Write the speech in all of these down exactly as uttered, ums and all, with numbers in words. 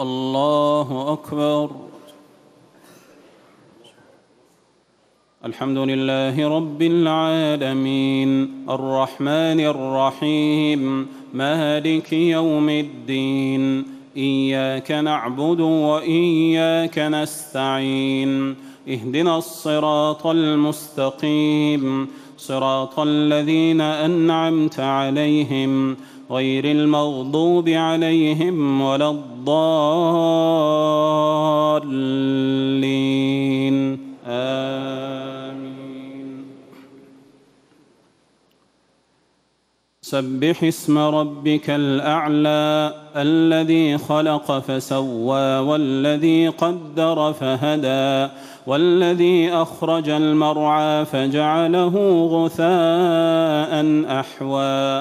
الله أكبر. الحمد لله رب العالمين الرحمن الرحيم مالك يوم الدين إياك نعبد وإياك نستعين اهدنا الصراط المستقيم صراط الذين أنعمت عليهم غير المغضوب عليهم ولا الضالين آمين. سبح اسم ربك الأعلى الذي خلق فسوى والذي قدر فهدى والذي أخرج المرعى فجعله غثاء أحوى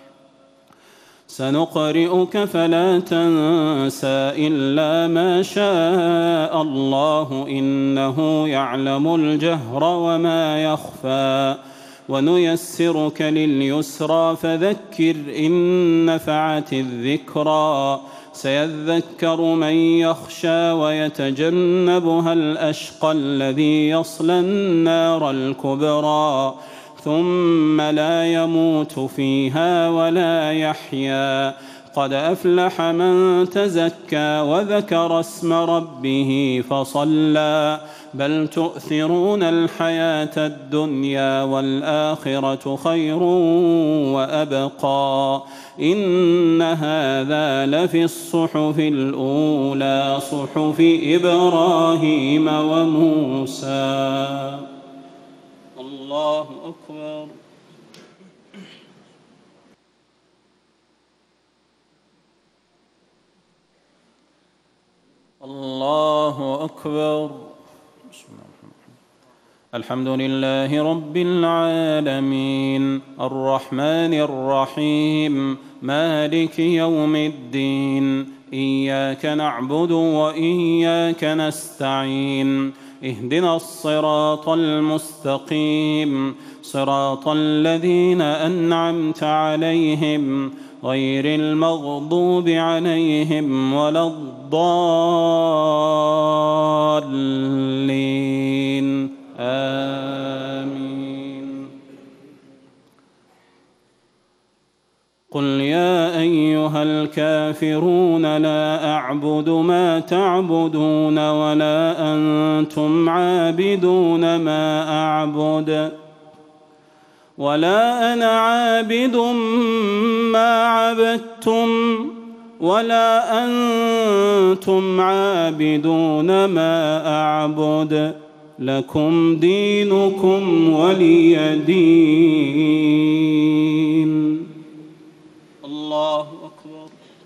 سنقرئك فلا تنسى إلا ما شاء الله إنه يعلم الجهر وما يخفى ونيسرك لليسرى فذكر إن نفعت الذكرى سيذكر من يخشى ويتجنبها الأشقى الذي يصلى النار الكبرى ثم لا يموت فيها ولا يحيا قد أفلح من تزكى وذكر اسم ربه فصلى بل تؤثرون الحياة الدنيا والآخرة خير وأبقى إن هذا لفي الصحف الأولى صحف إبراهيم وموسى. الله أكبر. الله أكبر. الحمد لله رب العالمين الرحمن الرحيم مالك يوم الدين إياك نعبد وإياك نستعين اهدنا الصراط المستقيم صراط الذين أنعمت عليهم غير المغضوب عليهم ولا الضالين آمين. قل يا أيها الكافرون لا أعبد ما تعبدون ولا أنتم عابدون ما أعبد ولا أنا عابد ما عبدتم ولا أنتم عابدون ما أعبد لكم دينكم ولي دين. الله أكبر.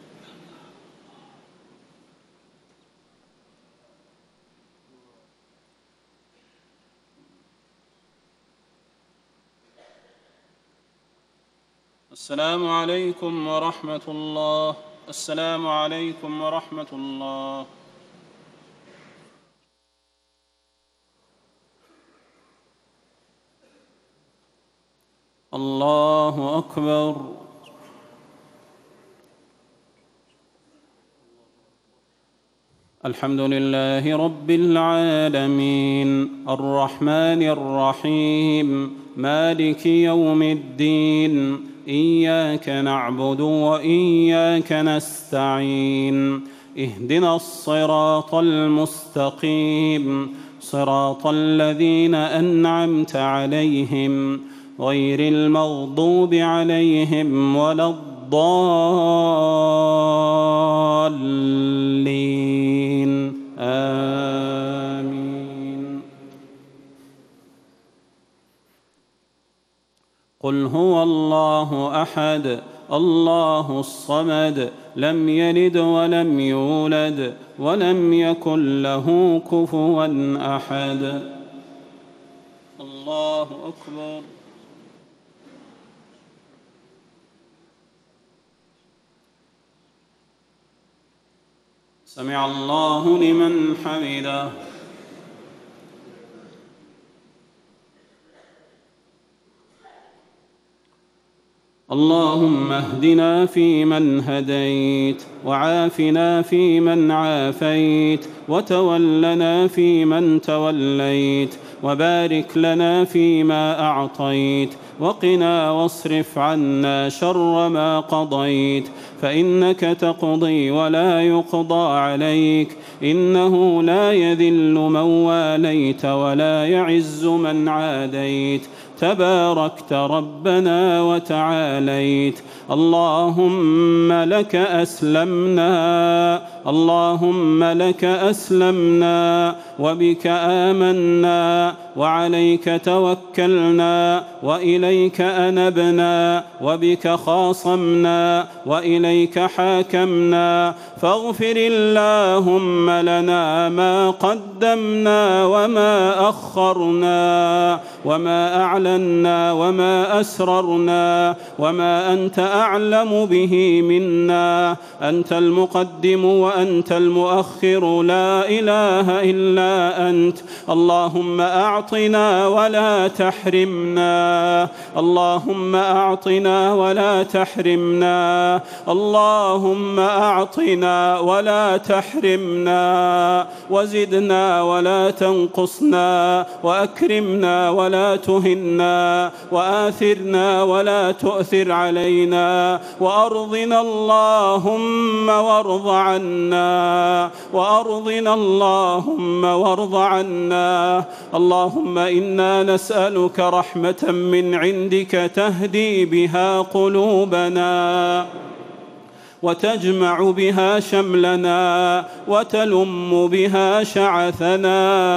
السلام عليكم ورحمة الله. السلام عليكم ورحمة الله. الله أكبر. الحمد لله رب العالمين الرحمن الرحيم مالك يوم الدين إياك نعبد وإياك نستعين اهدنا الصراط المستقيم صراط الذين أنعمت عليهم غير المغضوب عليهم ولا الضالين آمين. قل هو الله أحد الله الصمد لم يلد ولم يولد ولم يكن له كفوا أحد. الله أكبر. سمع الله لمن حمده. اللهم اهدنا فيمن هديت، وعافنا فيمن عافيت، وتولنا فيمن توليت، وبارك لنا فيما أعطيت، وقنا واصرف عنا شر ما قضيت، فإنك تقضي ولا يقضى عليك، إنه لا يذل من واليت ولا يعز من عاديت، تباركت ربنا وتعاليت. اللهم لك أسلمنا، اللهم لك أسلمنا، وبك آمنا، وعليك توكلنا، وإليك أنبنا، وبك خاصمنا، وإليك حاكمنا، فاغفر اللهم لنا ما قدمنا وما أخرنا وما أعلنا وما أسررنا وما أنت أعلم به منا، أنت المقدم وأنت المؤخر، لا إله إلا أنت. اللهم أعطنا ولا تحرمنا، اللهم أعطنا ولا تحرمنا، اللهم أعطنا ولا تحرمنا، وزدنا ولا تنقصنا، وأكرمنا ولا تهنا، وآثرنا ولا تؤثر علينا، وأرضنا اللهم وارض عنا، وأرضنا اللهم وارض عنا. اللهم إنا نسألك رحمة من عندك تهدي بها قلوبنا، وتجمع بها شملنا، وتلم بها شعثنا،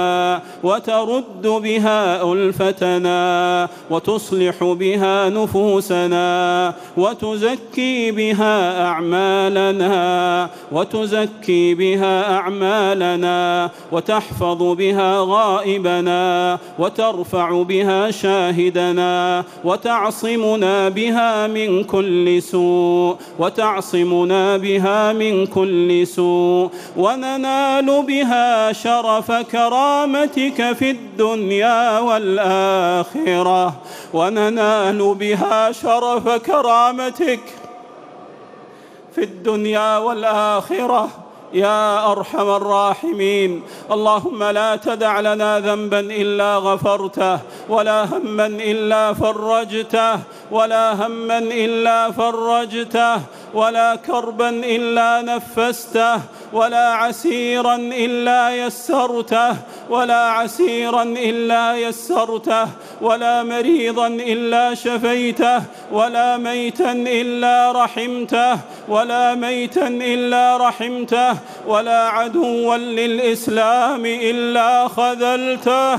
وترد بها ألفتنا، وتصلح بها نفوسنا، وتزكي بها أعمالنا، وتزكي بها أعمالنا، وتحفظ بها غائبنا، وترفع بها شاهدنا، وتعصمنا بها من كل سوء، وتعصم بها من كل سوء، وننال بها شرف كرامتك في الدنيا والآخرة، وننال بها شرف كرامتك في الدنيا والآخرة يا أرحم الراحمين. اللهم لا تدع لنا ذنبا إلا غفرته، ولا هما إلا فرجته، ولا هما إلا فرجته، ولا كربا إلا نفسته، ولا عسيرا إلا يسرته، ولا عسيرا إلا يسرته، ولا مريضا إلا شفيته، ولا ميتا إلا رحمته، ولا ميتا إلا رحمته، ولا عدوا للإسلام إلا خذلته،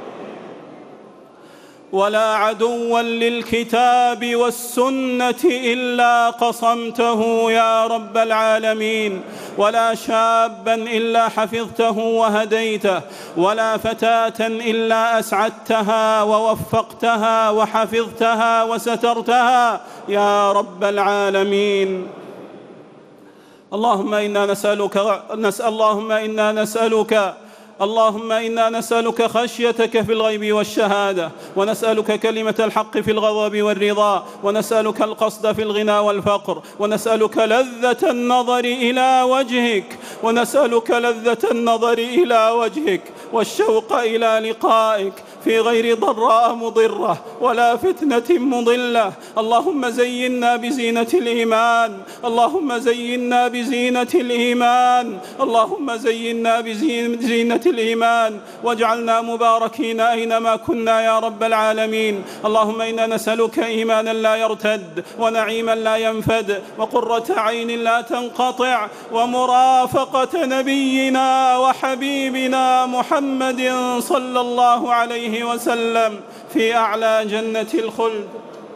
ولا عدوا للكتاب والسنة إلا قصمته يا رب العالمين، ولا شابا إلا حفظته وهديته، ولا فتاة إلا أسعدتها ووفقتها وحفظتها وسترتها يا رب العالمين. اللهم إنا نسألك نسأل اللهم إنا نسألك اللهم إنا نسألك خشيتك في الغيب والشهادة، ونسألك كلمة الحق في الغضب والرضا، ونسألك القصد في الغنى والفقر، ونسألك لذة النظر إلى وجهك، ونسألك لذة النظر إلى وجهك والشوق إلى لقائك في غير ضراء مضرة ولا فتنة مضلة. اللهم زينا بزينة الإيمان، اللهم زينا بزينة الإيمان، اللهم زينا بزينة الإيمان، واجعلنا مباركين أينما كنا يا رب العالمين. اللهم إنا نسألك إيمانا لا يرتد، ونعيما لا ينفد، وقرة عين لا تنقطع، ومرافقة نبينا وحبيبنا محمد صلى الله عليه وسلم في أعلى جنة الخلد.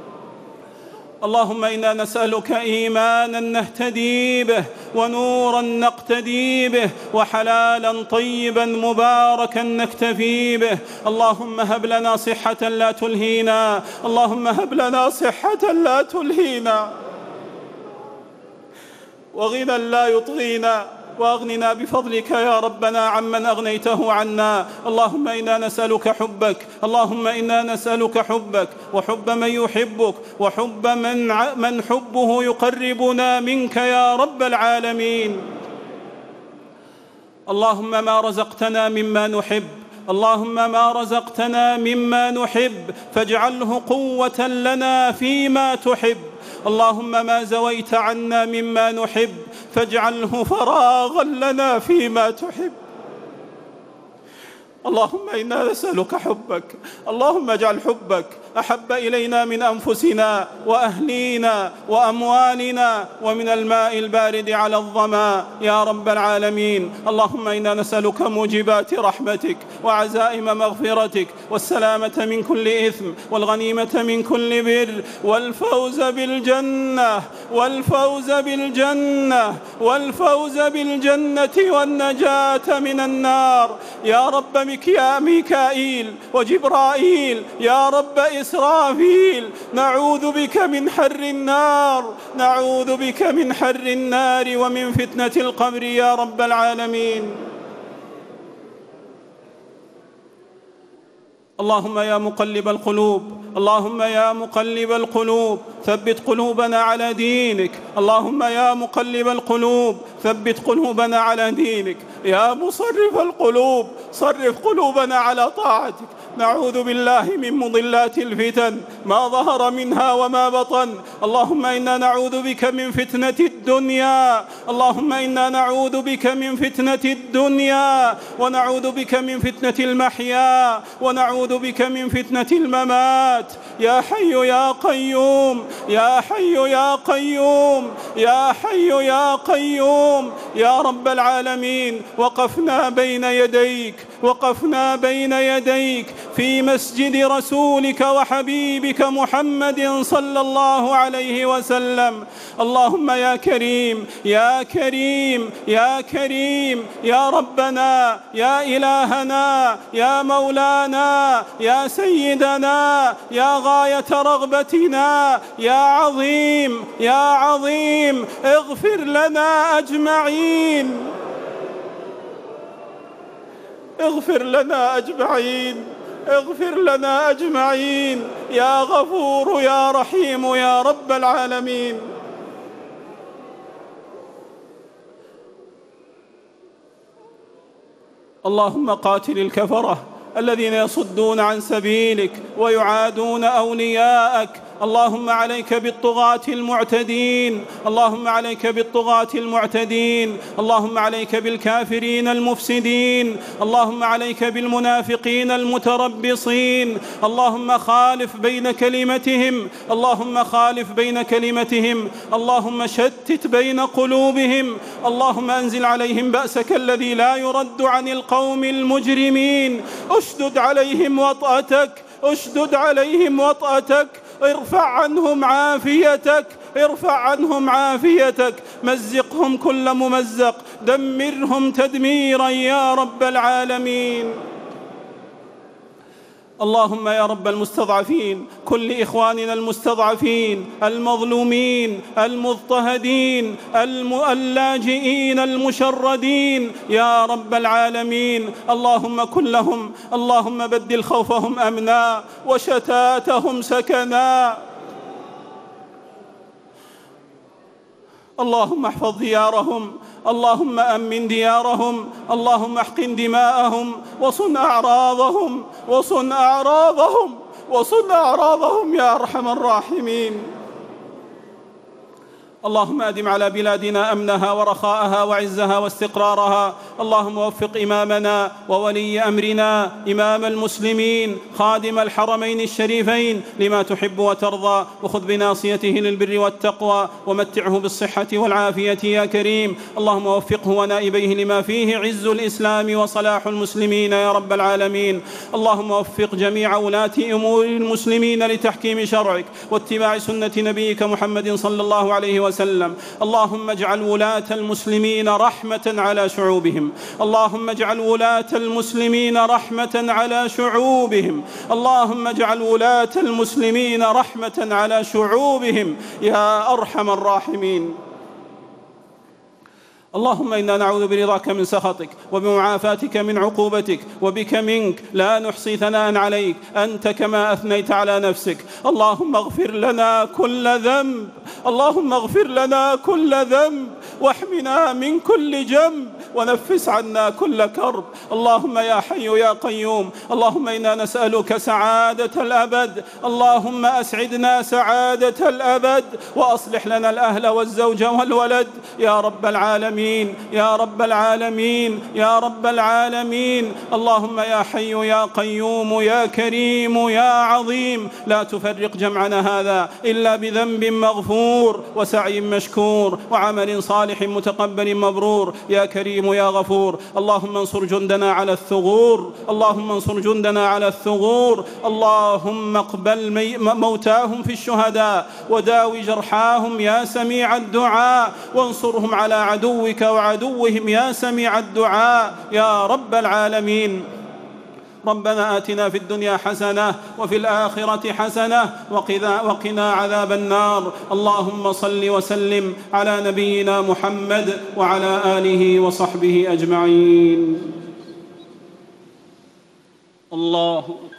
اللهم إنا نسألك إيمانا نهتدي به، ونورا نقتدي به، وحلالا طيبا مباركا نكتفي به. اللهم هب لنا صحة لا تلهينا، اللهم هب لنا صحة لا تلهينا، وغنى لا يطغينا، وأغننا بفضلك يا ربنا عمن أغنيته عنا. اللهم إنا نسألك حبك، اللهم إنا نسألك حبك وحب من يحبك وحب من, من حبه يقربنا منك يا رب العالمين. اللهم ما رزقتنا مما نحب اللهم ما رزقتنا مما نحب فاجعله قوة لنا فيما تحب. اللهم ما زويت عنا مما نحب فاجعله فراغا لنا فيما تحب. اللهم إنا نسألك حبك، اللهم اجعل حبك أحب إلينا من أنفسنا وأهلينا وأموالنا ومن الماء البارد على الظمأ يا رب العالمين. اللهم إنا نسألك موجبات رحمتك وعزائم مغفرتك والسلامة من كل إثم والغنيمة من كل بر والفوز بالجنة والفوز بالجنة والفوز بالجنة والنجاة من النار يا رب يا ميكائيل وجبرائيل يا رب إسرافيل. نعوذ بك من حر النار نعوذ بك من حر النار ومن فتنة القبر يا رب العالمين. اللهم يا مقلب القلوب اللهم يا مقلب القلوب ثبت قلوبنا على دينك. اللهم يا مقلب القلوب ثبت قلوبنا على دينك. يا مصرف القلوب صرف قلوبنا على طاعتك. نعوذ بالله من مضلات الفتن ما ظهر منها وما بطن. اللهم إنا نعوذ بك من فتنة الدنيا اللهم إنا نعوذ بك من فتنة الدنيا ونعوذ بك من فتنة المحيا ونعوذ بك من فتنة الممات. يا حي يا قيوم يا حي يا قيوم يا حي يا قيوم يا رب العالمين. وقفنا بين يديك وقفنا بين يديك في مسجد رسولك وحبيبك محمد صلى الله عليه وسلم. اللهم يا كريم يا كريم يا كريم يا ربنا يا إلهنا يا مولانا يا سيدنا يا غاية رغبتنا يا عظيم يا عظيم اغفر لنا أجمعين اغفر لنا أجمعين اغفر لنا أجمعين يا غفور يا رحيم يا رب العالمين. اللهم قاتل الكفرة الذين يصدون عن سبيلك ويعادون أولياءك. اللهم عليك بالطغاة المعتدين اللهم عليك بالطغاة المعتدين اللهم عليك بالكافرين المفسدين اللهم عليك بالمنافقين المتربصين. اللهم خالف بين كلمتهم اللهم خالف بين كلمتهم اللهم شتت بين قلوبهم. اللهم أنزل عليهم بأسك الذي لا يرد عن القوم المجرمين. اشدد عليهم وطأتك اشدد عليهم وطأتك ارفع عنهم عافيتك ارفع عنهم عافيتك. مزقهم كل ممزق دمرهم تدميرا يا رب العالمين. اللهم يا رب المستضعفين كل إخواننا المستضعفين المظلومين المضطهدين اللاجئين المشردين يا رب العالمين. اللهم كن لهم اللهم بدل خوفهم أمنا وشتاتهم سكنا. اللهم احفظ ديارهم اللهم أمن ديارهم اللهم احقن دماءهم وصن أعراضهم وصن أعراضهم وصن أعراضهم يا أرحم الراحمين. اللهم أدم على بلادنا أمنها ورخاءها وعزها واستقرارها. اللهم وفق إمامنا وولي أمرنا إمام المسلمين خادم الحرمين الشريفين لما تحب وترضى وخذ بناصيته للبر والتقوى ومتعه بالصحة والعافية يا كريم. اللهم وفقه ونائبيه لما فيه عز الإسلام وصلاح المسلمين يا رب العالمين. اللهم وفق جميع ولاة أمور المسلمين لتحكيم شرعك واتباع سنة نبيك محمد صلى الله عليه وسلم وسلم. اللهم اجعل ولاة المسلمين رحمة على شعوبهم اللهم اجعل ولاة المسلمين رحمة على شعوبهم اللهم اجعل ولاة المسلمين رحمة على شعوبهم يا أرحم الراحمين. اللهم إنا نعوذ برضاك من سخطك وبمعافاتك من عقوبتك وبك منك، لا نحصي ثناء عليك أنت كما أثنيت على نفسك. اللهم اغفر لنا كل ذنب، اللهم اغفر لنا كل ذنب، واحمنا من كل جنب، ونفس عنا كل كرب. اللهم يا حي يا قيوم، اللهم إنا نسألك سعادة الأبد، اللهم أسعدنا سعادة الأبد، وأصلح لنا الأهل والزوج والولد يا رب العالمين، يا رب العالمين، يا رب العالمين. اللهم يا حي يا قيوم يا كريم يا عظيم، لا تفرق جمعنا هذا إلا بذنب مغفور وسعي مشكور وعمل صالح متقبل مبرور يا كريم يا غفور. اللهم انصر جندنا على الثغور، اللهم انصر جندنا على الثغور. اللهم اقبل موتاهم في الشهداء وداوي جرحاهم يا سميع الدعاء، وانصرهم على عدوك وعدوهم يا سميع الدعاء يا رب العالمين. ربنا آتنا في الدنيا حسنة وفي الآخرة حسنة وقنا عذاب النار. اللهم صل وسلم على نبينا محمد وعلى آله وصحبه أجمعين. الله أكبر.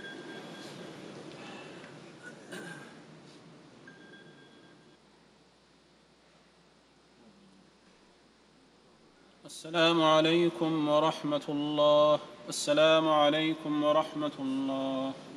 السلام عليكم ورحمة الله. السلام عليكم ورحمة الله.